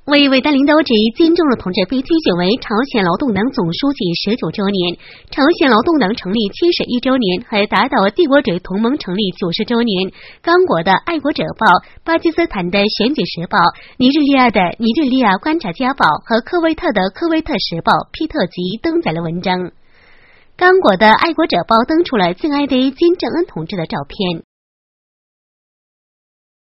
为伟大领导者金正日同志被推选为朝鲜劳动党总书记19周年，朝鲜劳动党成立71周年，还达到帝国主义同盟成立90周年。刚果的《爱国者报》、巴基斯坦的《选举时报》、尼日利亚的《尼日利亚观察家报》和科威特的《科威特时报》批特集登载了文章。刚果的《爱国者报》登出了敬爱的金正恩同志的照片。